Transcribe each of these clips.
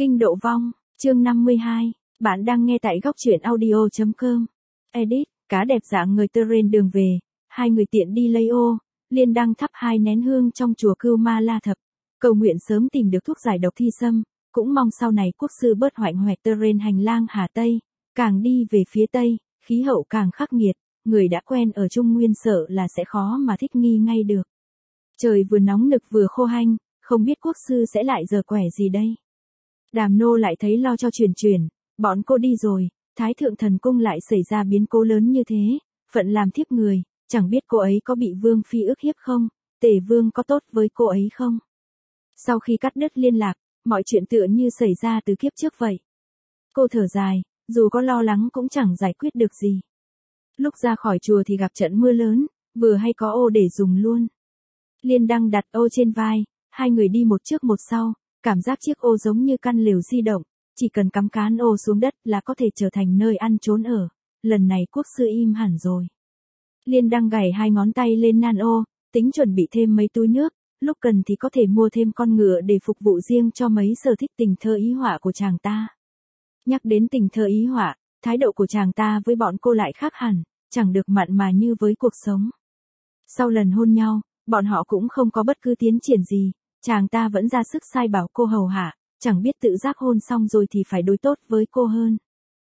Kinh độ vong, chương 52, bạn đang nghe tại góc truyện audio.com. Edit, cá đẹp dạng người Terrain đường về, hai người tiện đi lấy ô, Liên đăng thắp 2 nén hương trong chùa Cưu Ma La Thập, cầu nguyện sớm tìm được thuốc giải độc thi xâm, cũng mong sau này quốc sư bớt hoạnh hoẹt Terrain hành lang Hà Tây, càng đi về phía Tây, khí hậu càng khắc nghiệt, người đã quen ở Trung Nguyên sợ là sẽ khó mà thích nghi ngay được. Trời vừa nóng nực vừa khô hanh, không biết quốc sư sẽ lại giở quẻ gì đây. Đàm Nô lại thấy lo cho chuyển, bọn cô đi rồi, Thái Thượng Thần Cung lại xảy ra biến cố lớn như thế, phận làm thiếp người, chẳng biết cô ấy có bị Vương Phi ức hiếp không, Tề Vương có tốt với cô ấy không. Sau khi cắt đứt liên lạc, mọi chuyện tựa như xảy ra từ kiếp trước vậy. Cô thở dài, dù có lo lắng cũng chẳng giải quyết được gì. Lúc ra khỏi chùa thì gặp trận mưa lớn, vừa hay có ô để dùng luôn. Liên đăng đặt ô trên vai, hai người đi một trước một sau, cảm giác chiếc ô giống như căn lều di động, chỉ cần cắm cán ô xuống đất là có thể trở thành nơi ăn trốn ở. Lần này quốc sư im hẳn rồi. Liên đăng gảy 2 ngón tay lên nan ô, tính chuẩn bị thêm mấy túi nước, lúc cần thì có thể mua thêm con ngựa để phục vụ riêng cho mấy sở thích tình thơ ý họa của chàng ta. Nhắc đến tình thơ ý họa, thái độ của chàng ta với bọn cô lại khác hẳn, chẳng được mặn mà như với cuộc sống. Sau lần hôn nhau, bọn họ cũng không có bất cứ tiến triển gì, chàng ta vẫn ra sức sai bảo cô hầu hạ, chẳng biết tự giác hôn xong rồi thì phải đối tốt với cô hơn.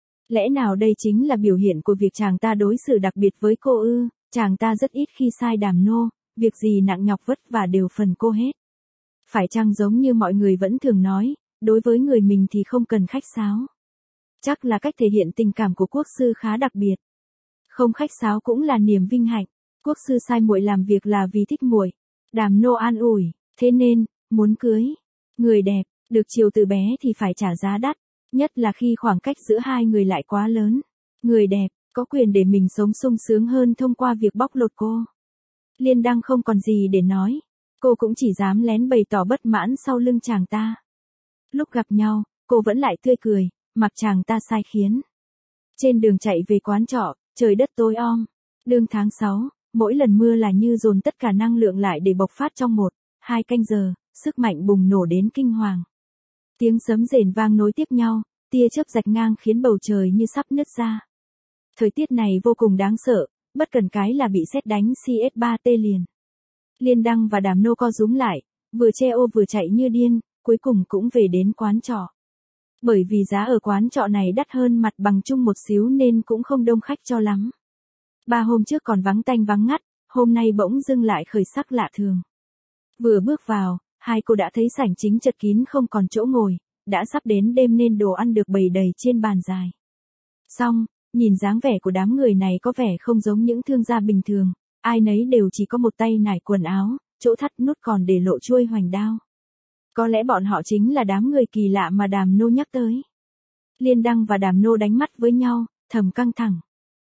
Lẽ nào đây chính là biểu hiện của việc chàng ta đối xử đặc biệt với cô ư? Chàng ta rất ít khi sai Đàm Nô, việc gì nặng nhọc vất vả đều phần cô hết. Phải chăng giống như mọi người vẫn thường nói, đối với người mình thì không cần khách sáo. Chắc là cách thể hiện tình cảm của quốc sư khá đặc biệt. Không khách sáo cũng là niềm vinh hạnh. Quốc sư sai muội làm việc là vì thích muội. Đàm Nô an ủi, thế nên, muốn cưới người đẹp, được chiều từ bé thì phải trả giá đắt, nhất là khi khoảng cách giữa hai người lại quá lớn. Người đẹp, có quyền để mình sống sung sướng hơn thông qua việc bóc lột cô. Liên đăng không còn gì để nói, cô cũng chỉ dám lén bày tỏ bất mãn sau lưng chàng ta. Lúc gặp nhau, cô vẫn lại tươi cười, mặc chàng ta sai khiến. Trên đường chạy về quán trọ, trời đất tối om, đương tháng 6, mỗi lần mưa là như dồn tất cả năng lượng lại để bộc phát trong 1-2 canh giờ, sức mạnh bùng nổ đến kinh hoàng. Tiếng sấm rền vang nối tiếp nhau, tia chớp rạch ngang khiến bầu trời như sắp nứt ra. Thời tiết này vô cùng đáng sợ, bất cần cái là bị sét đánh CS3T liền. Liên đăng và Đàm Nô co rúm lại, vừa che ô vừa chạy như điên, cuối cùng cũng về đến quán trọ. Bởi vì giá ở quán trọ này đắt hơn mặt bằng chung một xíu nên cũng không đông khách cho lắm. 3 hôm trước còn vắng tanh vắng ngắt, hôm nay bỗng dưng lại khởi sắc lạ thường. Vừa bước vào, hai cô đã thấy sảnh chính chật kín không còn chỗ ngồi, đã sắp đến đêm nên đồ ăn được bày đầy trên bàn dài. Xong, nhìn dáng vẻ của đám người này có vẻ không giống những thương gia bình thường, ai nấy đều chỉ có một tay nải quần áo, chỗ thắt nút còn để lộ chuôi hoành đao. Có lẽ bọn họ chính là đám người kỳ lạ mà Đàm Nô nhắc tới. Liên đăng và Đàm Nô đánh mắt với nhau, thầm căng thẳng.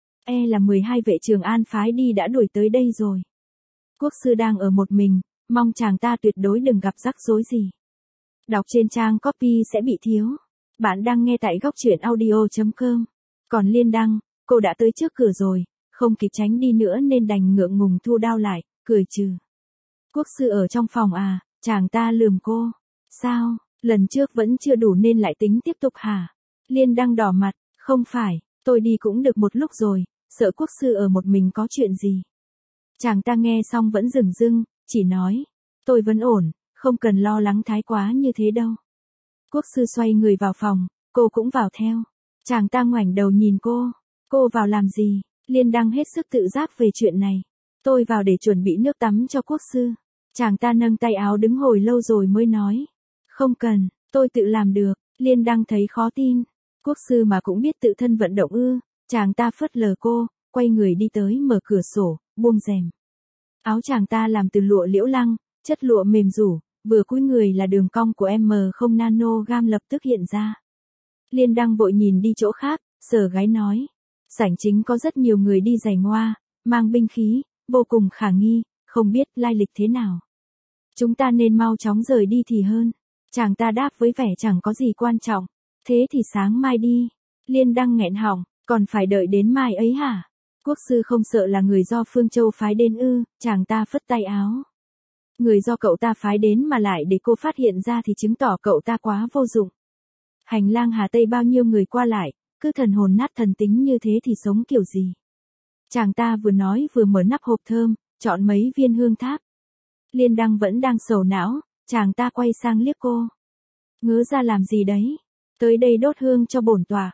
Là 12 vệ Trường An phái đi đã đuổi tới đây rồi. Quốc sư đang ở một mình, mong chàng ta tuyệt đối đừng gặp rắc rối gì. Đọc trên trang copy sẽ bị thiếu. Bạn đang nghe tại góc truyện audio.com. Còn Liên đăng, cô đã tới trước cửa rồi, không kịp tránh đi nữa nên đành ngượng ngùng thu đao lại, cười trừ. Quốc sư ở trong phòng à, chàng ta lườm cô. Sao, lần trước vẫn chưa đủ nên lại tính tiếp tục hả? Liên đăng đỏ mặt, không phải, tôi đi cũng được một lúc rồi, sợ quốc sư ở một mình có chuyện gì. Chàng ta nghe xong vẫn dửng dưng, chỉ nói, tôi vẫn ổn, không cần lo lắng thái quá như thế đâu. Quốc sư xoay người vào phòng, cô cũng vào theo. Chàng ta ngoảnh đầu nhìn cô vào làm gì? Liên đăng hết sức tự giác về chuyện này. Tôi vào để chuẩn bị nước tắm cho quốc sư. Chàng ta nâng tay áo đứng hồi lâu rồi mới nói. Không cần, tôi tự làm được. Liên đăng thấy khó tin. Quốc sư mà cũng biết tự thân vận động ư? Chàng ta phớt lờ cô, quay người đi tới mở cửa sổ, buông rèm. Áo chàng ta làm từ lụa liễu lăng, chất lụa mềm rủ, vừa cúi người là đường cong của M0 nanogram lập tức hiện ra. Liên đăng vội nhìn đi chỗ khác, sờ gáy nói. Sảnh chính có rất nhiều người đi giày ngoa, mang binh khí, vô cùng khả nghi, không biết lai lịch thế nào. Chúng ta nên mau chóng rời đi thì hơn. Chàng ta đáp với vẻ chẳng có gì quan trọng. Thế thì sáng mai đi. Liên đăng nghẹn họng, còn phải đợi đến mai ấy hả? Quốc sư không sợ là người do Phương Châu phái đến ư? Chàng ta phất tay áo. Người do cậu ta phái đến mà lại để cô phát hiện ra thì chứng tỏ cậu ta quá vô dụng. Hành lang Hà Tây bao nhiêu người qua lại, cứ thần hồn nát thần tính như thế thì sống kiểu gì? Chàng ta vừa nói vừa mở nắp hộp thơm, chọn mấy viên hương tháp. Liên Đăng vẫn đang sầu não, chàng ta quay sang liếc cô. Ngớ ra làm gì đấy? Tới đây đốt hương cho bổn tọa.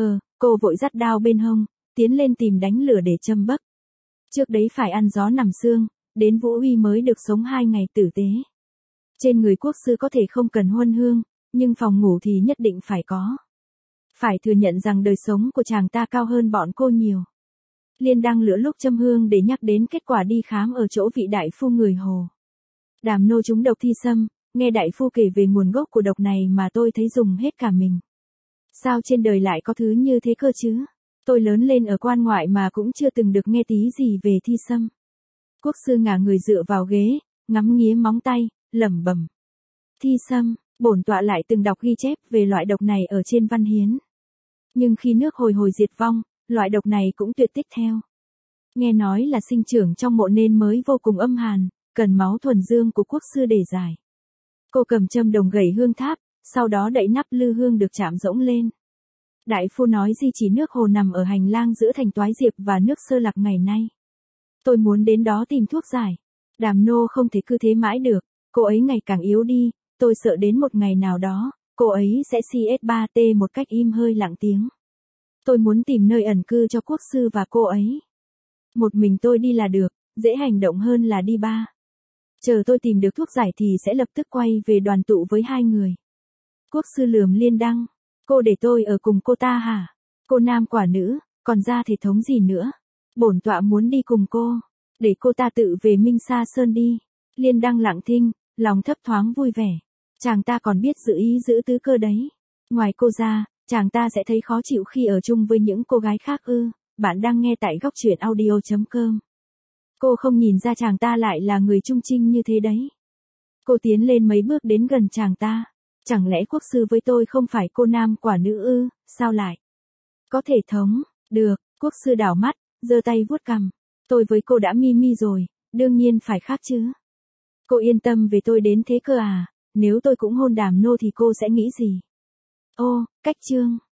Cô vội dắt đao bên hông, tiến lên tìm đánh lửa để châm bấc. Trước đấy phải ăn gió nằm xương, đến Vũ Uy mới được sống 2 ngày tử tế. Trên người quốc sư có thể không cần huân hương, nhưng phòng ngủ thì nhất định phải có. Phải thừa nhận rằng đời sống của chàng ta cao hơn bọn cô nhiều. Liên Đăng lựa lúc châm hương để nhắc đến kết quả đi khám ở chỗ vị đại phu người Hồ. Đàm nô trúng độc thi sâm, nghe đại phu kể về nguồn gốc của độc này mà tôi thấy rùng hết cả mình. Sao trên đời lại có thứ như thế cơ chứ? Tôi lớn lên ở quan ngoại mà cũng chưa từng được nghe tí gì về thi sâm. Quốc sư ngả người dựa vào ghế, ngắm nghía móng tay, lẩm bẩm. Thi sâm, bổn tọa lại từng đọc ghi chép về loại độc này ở trên văn hiến. Nhưng khi nước hồi hồi diệt vong, loại độc này cũng tuyệt tích theo. Nghe nói là sinh trưởng trong mộ nên mới vô cùng âm hàn, cần máu thuần dương của quốc sư để giải. Cô cầm châm đồng gẩy hương tháp, sau đó đậy nắp lư hương được chạm rỗng lên. Đại phu nói di chỉ nước hồ nằm ở hành lang giữa thành Toái Diệp và nước Sơ Lạc ngày nay. Tôi muốn đến đó tìm thuốc giải. Đàm nô không thể cứ thế mãi được, cô ấy ngày càng yếu đi, tôi sợ đến một ngày nào đó, cô ấy sẽ CS3T một cách im hơi lặng tiếng. Tôi muốn tìm nơi ẩn cư cho quốc sư và cô ấy. Một mình tôi đi là được, dễ hành động hơn là đi ba. Chờ tôi tìm được thuốc giải thì sẽ lập tức quay về đoàn tụ với 2 người. Quốc sư lườm Liên Đăng. Cô để tôi ở cùng cô ta hả? Cô nam quả nữ, còn ra thể thống gì nữa? Bổn tọa muốn đi cùng cô. Để cô ta tự về Minh Sa Sơn đi. Liên Đăng lặng thinh, lòng thấp thoáng vui vẻ. Chàng ta còn biết giữ ý giữ tứ cơ đấy. Ngoài cô ra, chàng ta sẽ thấy khó chịu khi ở chung với những cô gái khác ư? Bạn đang nghe tại góc truyện audio.com. Cô không nhìn ra chàng ta lại là người trung trinh như thế đấy. Cô tiến lên mấy bước đến gần chàng ta. Chẳng lẽ quốc sư với tôi không phải cô nam quả nữ ư, sao lại? Có thể thống, được, quốc sư đảo mắt, giơ tay vuốt cằm. Tôi với cô đã mi rồi, đương nhiên phải khác chứ. Cô yên tâm về tôi đến thế cơ à, nếu tôi cũng hôn Đàm nô thì cô sẽ nghĩ gì? Ô, cách chương.